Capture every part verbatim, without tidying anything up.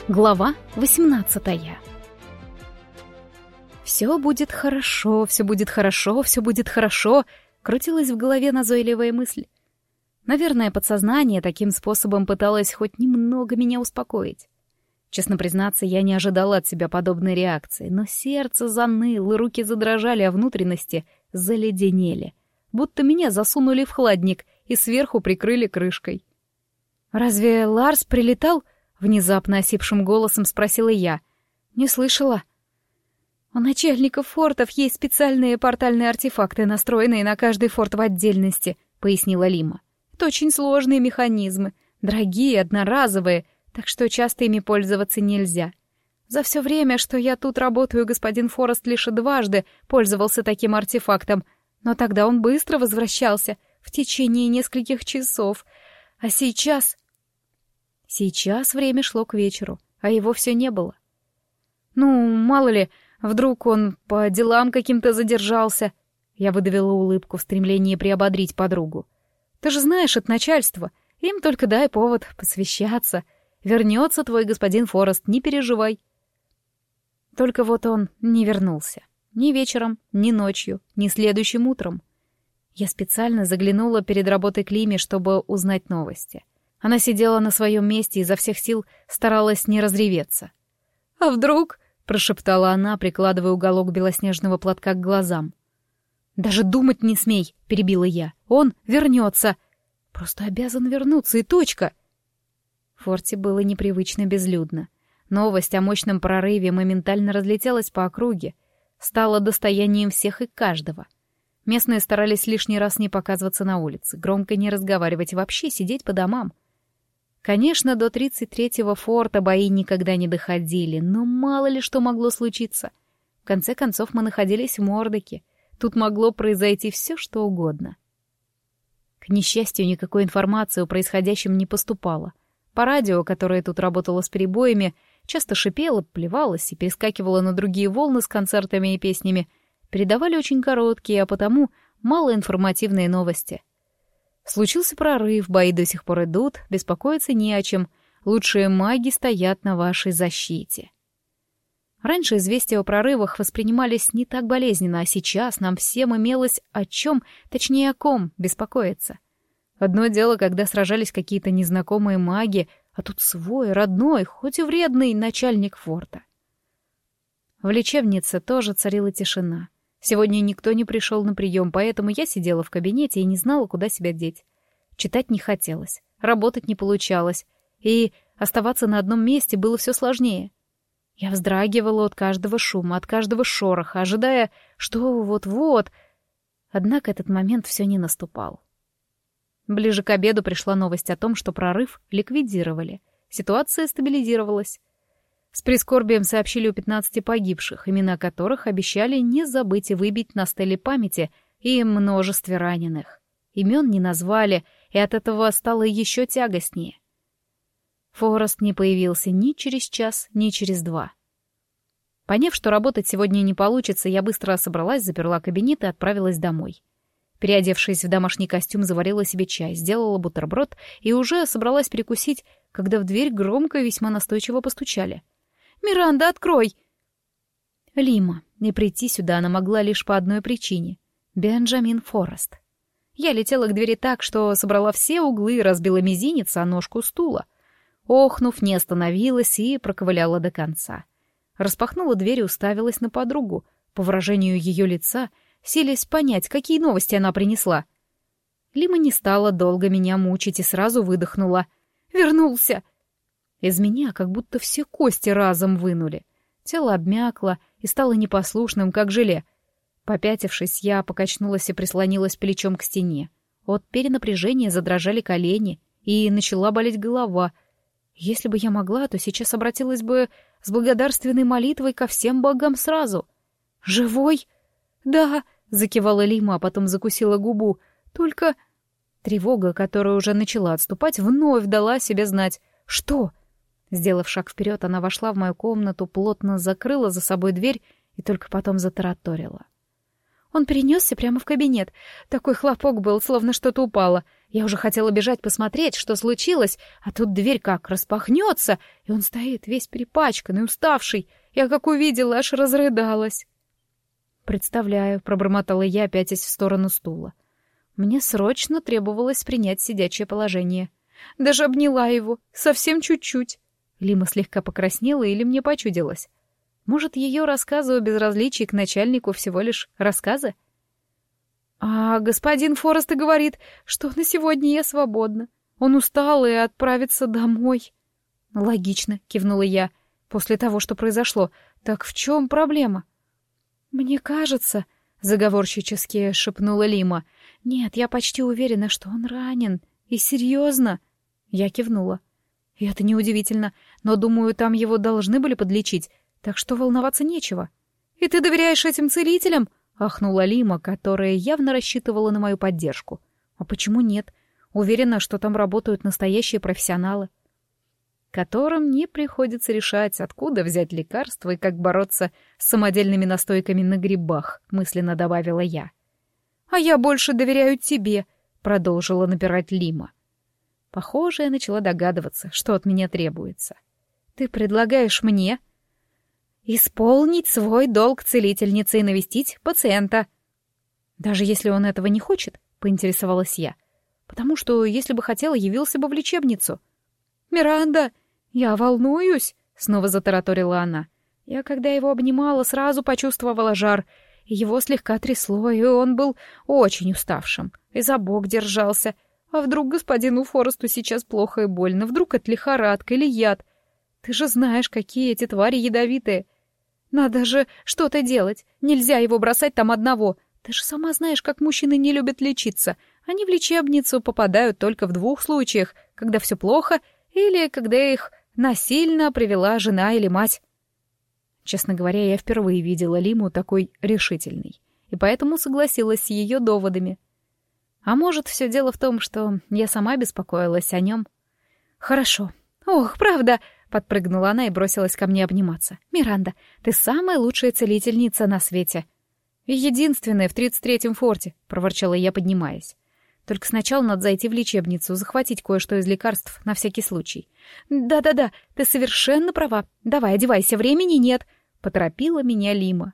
Глава восемнадцатая. «Все будет хорошо, все будет хорошо, все будет хорошо», — крутилась в голове назойливая мысль. Наверное, подсознание таким способом пыталось хоть немного меня успокоить. Честно признаться, я не ожидала от себя подобной реакции, но сердце заныло, руки задрожали, а внутренности заледенели, будто меня засунули в хладник и сверху прикрыли крышкой. «Разве Ларс прилетал?» — внезапно осипшим голосом спросила я. «Не слышала». «У начальников фортов есть специальные портальные артефакты, настроенные на каждый форт в отдельности», — пояснила Лима. «Это очень сложные механизмы, дорогие, одноразовые, так что часто ими пользоваться нельзя. За все время, что я тут работаю, господин Форест лишь дважды пользовался таким артефактом, но тогда он быстро возвращался, в течение нескольких часов. А сейчас...» Сейчас время шло к вечеру, а его все не было. «Ну, мало ли, вдруг он по делам каким-то задержался». Я выдавила улыбку в стремлении приободрить подругу. «Ты же знаешь, от начальства. Им только дай повод посвящаться. Вернется твой господин Форест, не переживай». Только вот он не вернулся. Ни вечером, ни ночью, ни следующим утром. Я специально заглянула перед работой к Лиме, чтобы узнать новости. Она сидела на своем месте и изо всех сил старалась не разреветься. «А вдруг?» — прошептала она, прикладывая уголок белоснежного платка к глазам. «Даже думать не смей!» — перебила я. «Он вернется! Просто обязан вернуться, и точка!» В форте было непривычно безлюдно. Новость о мощном прорыве моментально разлетелась по округе, стала достоянием всех и каждого. Местные старались лишний раз не показываться на улице, громко не разговаривать и вообще сидеть по домам. Конечно, до тридцать третьего форта бои никогда не доходили, но мало ли что могло случиться. В конце концов, мы находились в Мордоке. Тут могло произойти все, что угодно. К несчастью, никакой информации о происходящем не поступало. По радио, которое тут работало с перебоями, часто шипело, плевалось и перескакивало на другие волны с концертами и песнями, передавали очень короткие, а потому малоинформативные новости. Случился прорыв, бои до сих пор идут, беспокоиться не о чем. Лучшие маги стоят на вашей защите. Раньше известия о прорывах воспринимались не так болезненно, а сейчас нам всем имелось о чем, точнее о ком, беспокоиться. Одно дело, когда сражались какие-то незнакомые маги, а тут свой, родной, хоть и вредный начальник форта. В лечебнице тоже царила тишина. Сегодня никто не пришел на прием, поэтому я сидела в кабинете и не знала, куда себя деть. Читать не хотелось, работать не получалось, и оставаться на одном месте было все сложнее. Я вздрагивала от каждого шума, от каждого шороха, ожидая, что вот-вот. Однако этот момент все не наступал. Ближе к обеду пришла новость о том, что прорыв ликвидировали. Ситуация стабилизировалась. С прискорбием сообщили о пятнадцати погибших, имена которых обещали не забыть и выбить на стеле памяти, и множестве раненых. Имен не назвали, и от этого стало еще тягостнее. Форест не появился ни через час, ни через два. Поняв, что работать сегодня не получится, я быстро собралась, заперла кабинет и отправилась домой. Переодевшись в домашний костюм, заварила себе чай, сделала бутерброд и уже собралась перекусить, когда в дверь громко и весьма настойчиво постучали. «Миранда, открой!» Лима. Не прийти сюда она могла лишь по одной причине — Бенджамин Форест. Я летела к двери так, что собрала все углы и разбила мизинец о ножку стула. Охнув, не остановилась и проковыляла до конца. Распахнула дверь и уставилась на подругу. По выражению ее лица, силясь понять, какие новости она принесла. Лима не стала долго меня мучить и сразу выдохнула. «Вернулся!» Из меня как будто все кости разом вынули. Тело обмякло и стало непослушным, как желе. Попятившись, я покачнулась и прислонилась плечом к стене. От перенапряжения задрожали колени, и начала болеть голова. Если бы я могла, то сейчас обратилась бы с благодарственной молитвой ко всем богам сразу. «Живой?» «Да», — закивала Лима, а потом закусила губу. «Только...» Тревога, которая уже начала отступать, вновь дала себе знать. «Что?» Сделав шаг вперед, она вошла в мою комнату, плотно закрыла за собой дверь и только потом затараторила. Он перенесся прямо в кабинет. Такой хлопок был, словно что-то упало. Я уже хотела бежать посмотреть, что случилось, а тут дверь как распахнется, и он стоит весь перепачканный, уставший. Я как увидела, аж разрыдалась. «Представляю», — пробормотала я, пятясь в сторону стула. Мне срочно требовалось принять сидячее положение. Даже обняла его, совсем чуть-чуть. Лима слегка покраснела или мне почудилось. Может, ее рассказы о безразличии к начальнику всего лишь рассказы? А господин Форест и говорит, что на сегодня я свободна. Он устал и отправится домой. Логично, кивнула я, после того, что произошло. Так в чем проблема? Мне кажется, заговорщически шепнула Лима. Нет, я почти уверена, что он ранен. И серьезно. Я кивнула. И это неудивительно, но, думаю, там его должны были подлечить, так что волноваться нечего. «И ты доверяешь этим целителям?» — ахнула Лима, которая явно рассчитывала на мою поддержку. «А почему нет? Уверена, что там работают настоящие профессионалы, которым не приходится решать, откуда взять лекарства и как бороться с самодельными настойками на грибах», — мысленно добавила я. «А я больше доверяю тебе», — продолжила напирать Лима. Похоже, я начала догадываться, что от меня требуется. «Ты предлагаешь мне исполнить свой долг целительницы и навестить пациента?» «Даже если он этого не хочет», — поинтересовалась я, «потому что, если бы хотел, явился бы в лечебницу». «Миранда, я волнуюсь», — снова затараторила она. Я, когда его обнимала, сразу почувствовала жар, и его слегка трясло, и он был очень уставшим, и за бок держался. А вдруг господину Форесту сейчас плохо и больно? Вдруг это лихорадка или яд? Ты же знаешь, какие эти твари ядовитые. Надо же что-то делать. Нельзя его бросать там одного. Ты же сама знаешь, как мужчины не любят лечиться. Они в лечебницу попадают только в двух случаях, когда все плохо или когда их насильно привела жена или мать. Честно говоря, я впервые видела Лиму такой решительной, и поэтому согласилась с ее доводами. А может, все дело в том, что я сама беспокоилась о нем? «Хорошо. Ох, правда!» — подпрыгнула она и бросилась ко мне обниматься. «Миранда, ты самая лучшая целительница на свете!» «Единственная в тридцать третьем форте», — проворчала я, поднимаясь. «Только сначала надо зайти в лечебницу, захватить кое-что из лекарств на всякий случай». «Да-да-да, ты совершенно права. Давай, одевайся, времени нет», — поторопила меня Лима.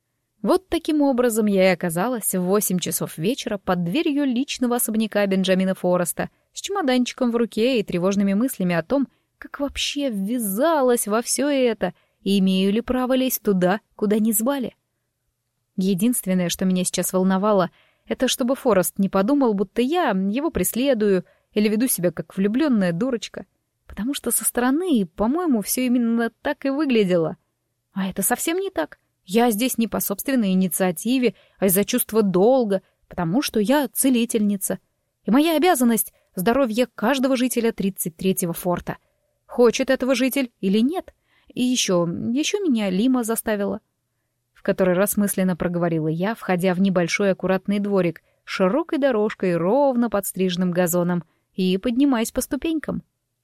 Вот таким образом я и оказалась в восемь часов вечера под дверью личного особняка Бенджамина Фореста с чемоданчиком в руке и тревожными мыслями о том, как вообще ввязалась во все это и имею ли право лезть туда, куда не звали. Единственное, что меня сейчас волновало, это чтобы Форест не подумал, будто я его преследую или веду себя как влюбленная дурочка, потому что со стороны, по-моему, все именно так и выглядело. А это совсем не так. Я здесь не по собственной инициативе, а из-за чувства долга, потому что я целительница. И моя обязанность — здоровье каждого жителя тридцать третьего форта. Хочет этого житель или нет. И еще, еще меня Лима заставила. В который раз мысленно проговорила я, входя в небольшой аккуратный дворик, широкой дорожкой, ровно подстриженным газоном, и поднимаясь по ступенькам.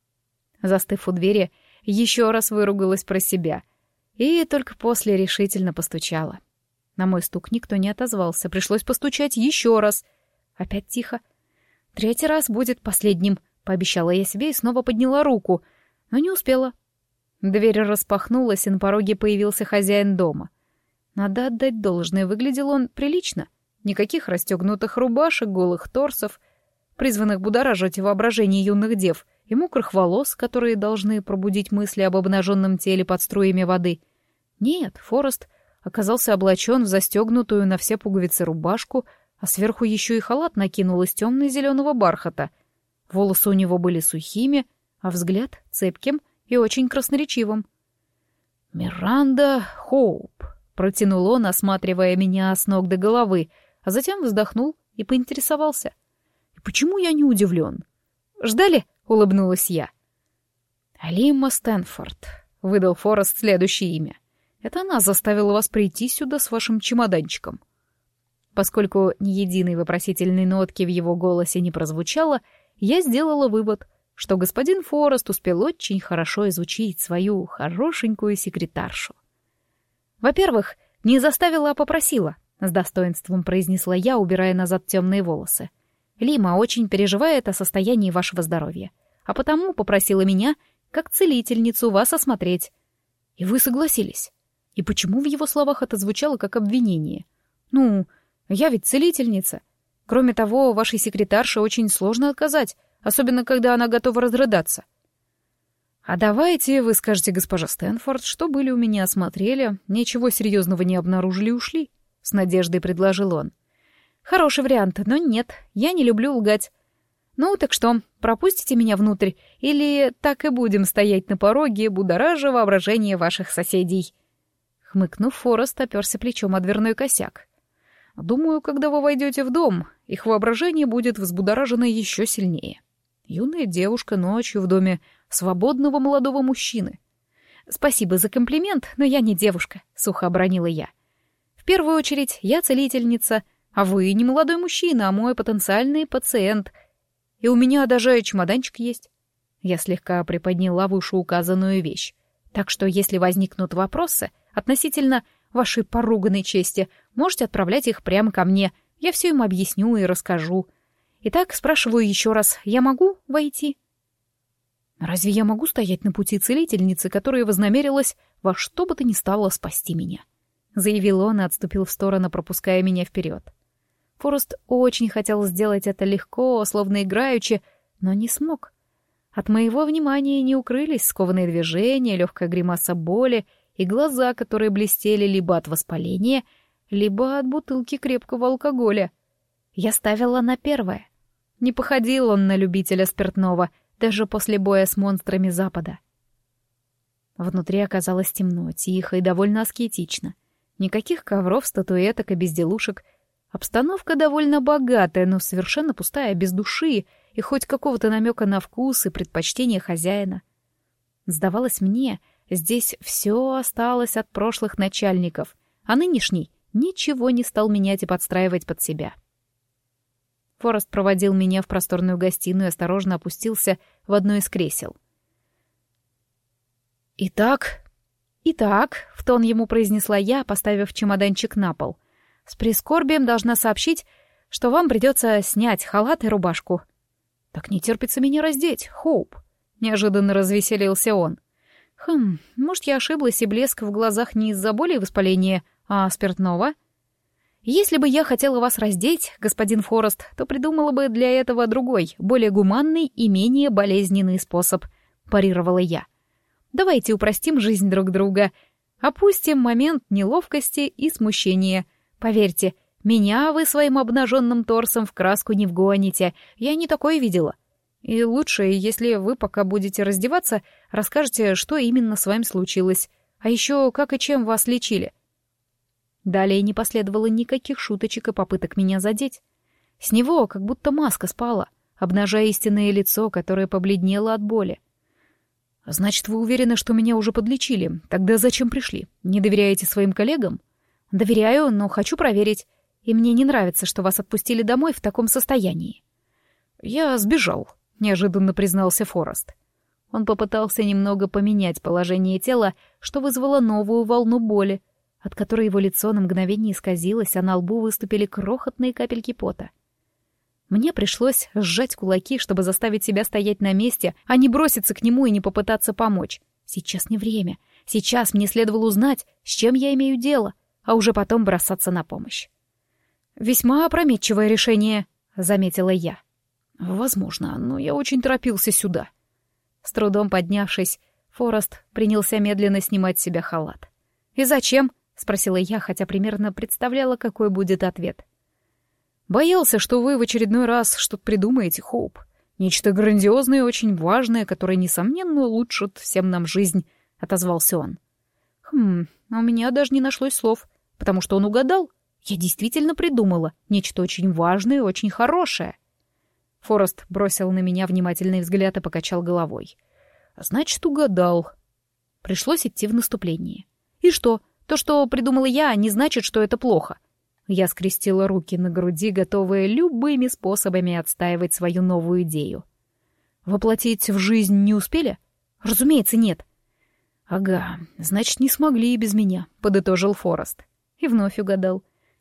Застыв у двери, еще раз выругалась про себя — и только после решительно постучала. На мой стук никто не отозвался, пришлось постучать еще раз. Опять тихо. Третий раз будет последним, пообещала я себе и снова подняла руку, но не успела. Дверь распахнулась, и на пороге появился хозяин дома. Надо отдать должное, выглядел он прилично. Никаких расстегнутых рубашек, голых торсов, призванных будоражить воображение юных дев, и мокрых волос, которые должны пробудить мысли об обнаженном теле под струями воды. Нет, Форест оказался облачен в застегнутую на все пуговицы рубашку, а сверху еще и халат накинул из темно-зеленого бархата. Волосы у него были сухими, а взгляд — цепким и очень красноречивым. «Миранда Хоуп», — протянул он, осматривая меня с ног до головы, а затем вздохнул и поинтересовался. «И почему я не удивлен?» «Ждали?» — улыбнулась я. «Лима Стэнфорд», — выдал Форест следующее имя. «Это она заставила вас прийти сюда с вашим чемоданчиком». Поскольку ни единой вопросительной нотки в его голосе не прозвучало, я сделала вывод, что господин Форест успел очень хорошо изучить свою хорошенькую секретаршу. Во-первых, не заставила, а попросила. — с достоинством произнесла я, убирая назад темные волосы. «Лима очень переживает о состоянии вашего здоровья, а потому попросила меня, как целительницу, вас осмотреть. И вы согласились. И почему в его словах это звучало как обвинение? Ну, я ведь целительница. Кроме того, вашей секретарше очень сложно отказать, особенно когда она готова разрыдаться. А давайте вы скажете, госпожа Стэнфорд, что были у меня, осмотрели, ничего серьезного не обнаружили и ушли. С надеждой предложил он. Хороший вариант, но нет, я не люблю лгать. Ну, так что, пропустите меня внутрь, или так и будем стоять на пороге, будоража воображение ваших соседей? Хмыкнув, Форест оперся плечом о дверной косяк. Думаю, когда вы войдете в дом, их воображение будет взбудоражено еще сильнее. Юная девушка ночью в доме свободного молодого мужчины. Спасибо за комплимент, но я не девушка, сухо обронила я. В первую очередь, я целительница, а вы не молодой мужчина, а мой потенциальный пациент. И у меня даже чемоданчик есть. Я слегка приподняла вышеуказанную вещь. Так что, если возникнут вопросы относительно вашей поруганной чести, можете отправлять их прямо ко мне. Я все им объясню и расскажу. Итак, спрашиваю еще раз, я могу войти? Разве я могу стоять на пути целительницы, которая вознамерилась во что бы то ни стало спасти меня? Заявил он и отступил в сторону, пропуская меня вперед. Форест очень хотел сделать это легко, словно играючи, но не смог. От моего внимания не укрылись скованные движения, легкая гримаса боли и глаза, которые блестели либо от воспаления, либо от бутылки крепкого алкоголя. Я ставила на первое. Не походил он на любителя спиртного, даже после боя с монстрами Запада. Внутри оказалось темно, тихо и довольно аскетично. Никаких ковров, статуэток и безделушек. Обстановка довольно богатая, но совершенно пустая, без души и хоть какого-то намека на вкус и предпочтение хозяина. Сдавалось мне, здесь все осталось от прошлых начальников, а нынешний ничего не стал менять и подстраивать под себя. Форест проводил меня в просторную гостиную и осторожно опустился в одно из кресел. «Итак...» «Итак», — в тон ему произнесла я, поставив чемоданчик на пол, «с прискорбием должна сообщить, что вам придется снять халат и рубашку». «Так не терпится меня раздеть, Хоуп», — неожиданно развеселился он. «Хм, может, я ошиблась, и блеск в глазах не из-за боли и воспаления, а спиртного?» «Если бы я хотела вас раздеть, господин Форест, то придумала бы для этого другой, более гуманный и менее болезненный способ», — парировала я. «Давайте упростим жизнь друг друга, опустим момент неловкости и смущения. Поверьте, меня вы своим обнаженным торсом в краску не вгоните, я не такое видела. И лучше, если вы, пока будете раздеваться, расскажете, что именно с вами случилось, а еще как и чем вас лечили». Далее не последовало никаких шуточек и попыток меня задеть. С него как будто маска спала, обнажая истинное лицо, которое побледнело от боли. «Значит, вы уверены, что меня уже подлечили? Тогда зачем пришли? Не доверяете своим коллегам?» «Доверяю, но хочу проверить. И мне не нравится, что вас отпустили домой в таком состоянии». «Я сбежал», — неожиданно признался Форест. Он попытался немного поменять положение тела, что вызвало новую волну боли, от которой его лицо на мгновение исказилось, а на лбу выступили крохотные капельки пота. Мне пришлось сжать кулаки, чтобы заставить себя стоять на месте, а не броситься к нему и не попытаться помочь. Сейчас не время. Сейчас мне следовало узнать, с чем я имею дело, а уже потом бросаться на помощь. «Весьма опрометчивое решение», — заметила я. «Возможно, но я очень торопился сюда». С трудом поднявшись, Форест принялся медленно снимать с себя халат. «И зачем?» — спросила я, хотя примерно представляла, какой будет ответ. «Боялся, что вы в очередной раз что-то придумаете, Хоуп. Нечто грандиозное и очень важное, которое, несомненно, улучшит всем нам жизнь», — отозвался он. «Хм, а у меня даже не нашлось слов, потому что он угадал. Я действительно придумала нечто очень важное и очень хорошее». Форест бросил на меня внимательный взгляд и покачал головой. «Значит, угадал». Пришлось идти в наступление. «И что? То, что придумала я, не значит, что это плохо». Я скрестила руки на груди, готовая любыми способами отстаивать свою новую идею. «Воплотить в жизнь не успели?» «Разумеется, нет». «Ага, значит, не смогли и без меня», — подытожил Форест. И вновь угадал.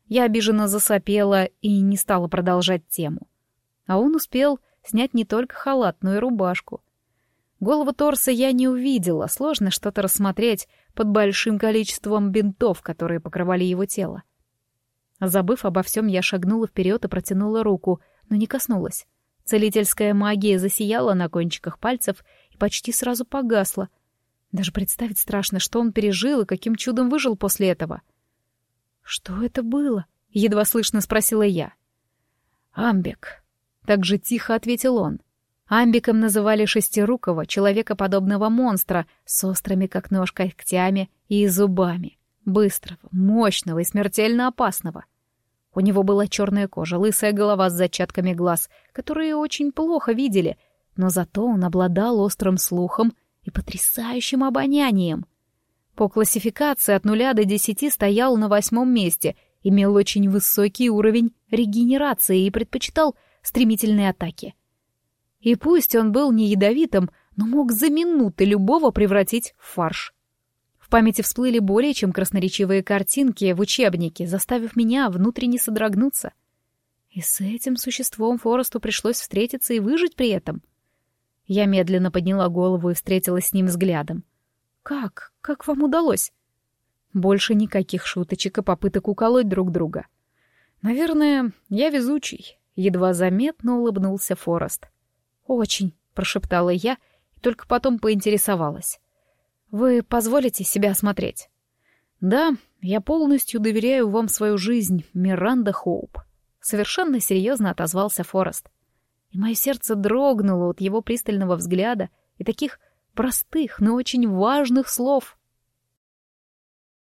Я обиженно засопела и не стала продолжать тему. А он успел снять не только халат, но и рубашку. Голову торса я не увидела, сложно что-то рассмотреть под большим количеством бинтов, которые покрывали его тело. Забыв обо всем, я шагнула вперед и протянула руку, но не коснулась. Целительская магия засияла на кончиках пальцев и почти сразу погасла. Даже представить страшно, что он пережил и каким чудом выжил после этого. «Что это было?» — едва слышно спросила я. «Амбик», — так же тихо ответил он. Амбиком называли шестирукого, человекоподобного монстра с острыми, как нож, когтями и зубами. Быстрого, мощного и смертельно опасного. У него была черная кожа, лысая голова с зачатками глаз, которые очень плохо видели, но зато он обладал острым слухом и потрясающим обонянием. По классификации от нуля до десяти стоял на восьмом месте, имел очень высокий уровень регенерации и предпочитал стремительные атаки. И пусть он был не ядовитым, но мог за минуты любого превратить в фарш. В памяти всплыли более чем красноречивые картинки в учебнике, заставив меня внутренне содрогнуться. И с этим существом Форесту пришлось встретиться и выжить при этом. Я медленно подняла голову и встретилась с ним взглядом. «Как? Как вам удалось?» Больше никаких шуточек и попыток уколоть друг друга. «Наверное, я везучий», — едва заметно улыбнулся Форест. «Очень», — прошептала я и только потом поинтересовалась. «Вы позволите себя осмотреть?» «Да, я полностью доверяю вам свою жизнь, Миранда Хоуп», — совершенно серьезно отозвался Форест. И мое сердце дрогнуло от его пристального взгляда и таких простых, но очень важных слов.